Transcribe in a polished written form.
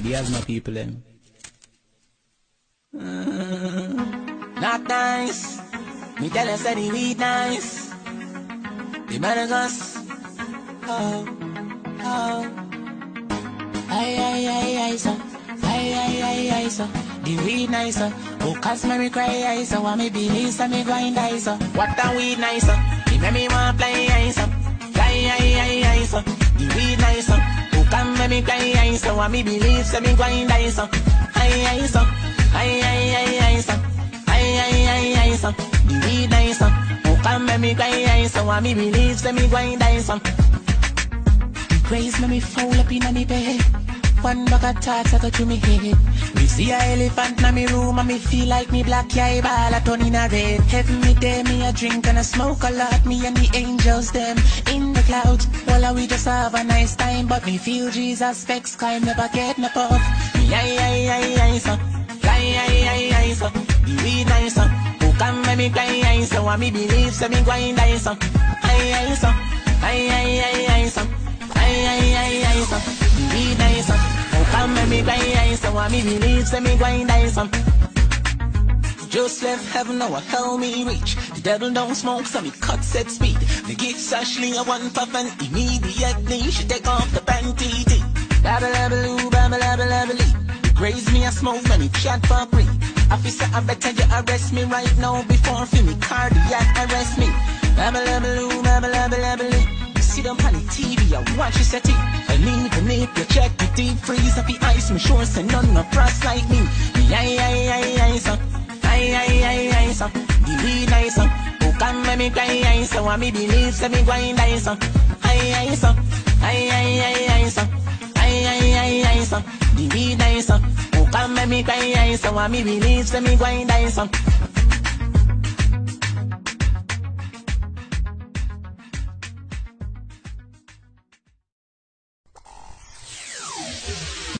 for the asthma people them. Not nice. Me tell us that the weed nice. The Madagas. Oh, oh. Ay, so. Ay, so. The weed nicer. Oh, cause me cry, so. Want me believe, so me grind, so. What a weed nicer. He make me want play, so. Fly, so. The weed nicer. Oh, come make me cry, so. Want me believe, so me grind, so. Ay, so. Ay, so. Ay, so. The weed nicer. Oh, come make me cry, so. Want me believe, so me grind, so. Praise me fall up in the bed. One bag of thoughts I go through me head. Me see a elephant in me room and me feel like me black eye ball a turn in a red. Heaven me there, me a drink and I smoke a lot. Me and the angels them in the clouds. While we just have a nice time, but me feel Jesus specs kind never get no puff. Me aye so, fly so, the weed nice so. Who can make me cry so? Want me believe so me grind so. Aye so, aye so. Ay, so. The weed nice, so. Oh, come make me cry, so. Want me believe, so me grind, so. Just left heaven, now hell me reach. The devil don't smoke, so me cut set speed. Me give Ashley a one puff and immediately she take off the panty. Babble-abble-oo. Graze me a smoke, when me chat for free. Officer, I better you arrest me right now before feel me cardiac arrest me. Babble-abble-oo. Sit up on the TV, I watch you set it. And even if you check the deep freeze up the ice, me sure say none of frost like me. Aye, so. Aye, so. The weed nice, so. Who can make me cry, so. Want me believe, so me grind, so. Aye, so. Aye, so. Aye, so. The weed nice, so. Who can make me cry, so. Want me believe, so me grind, so.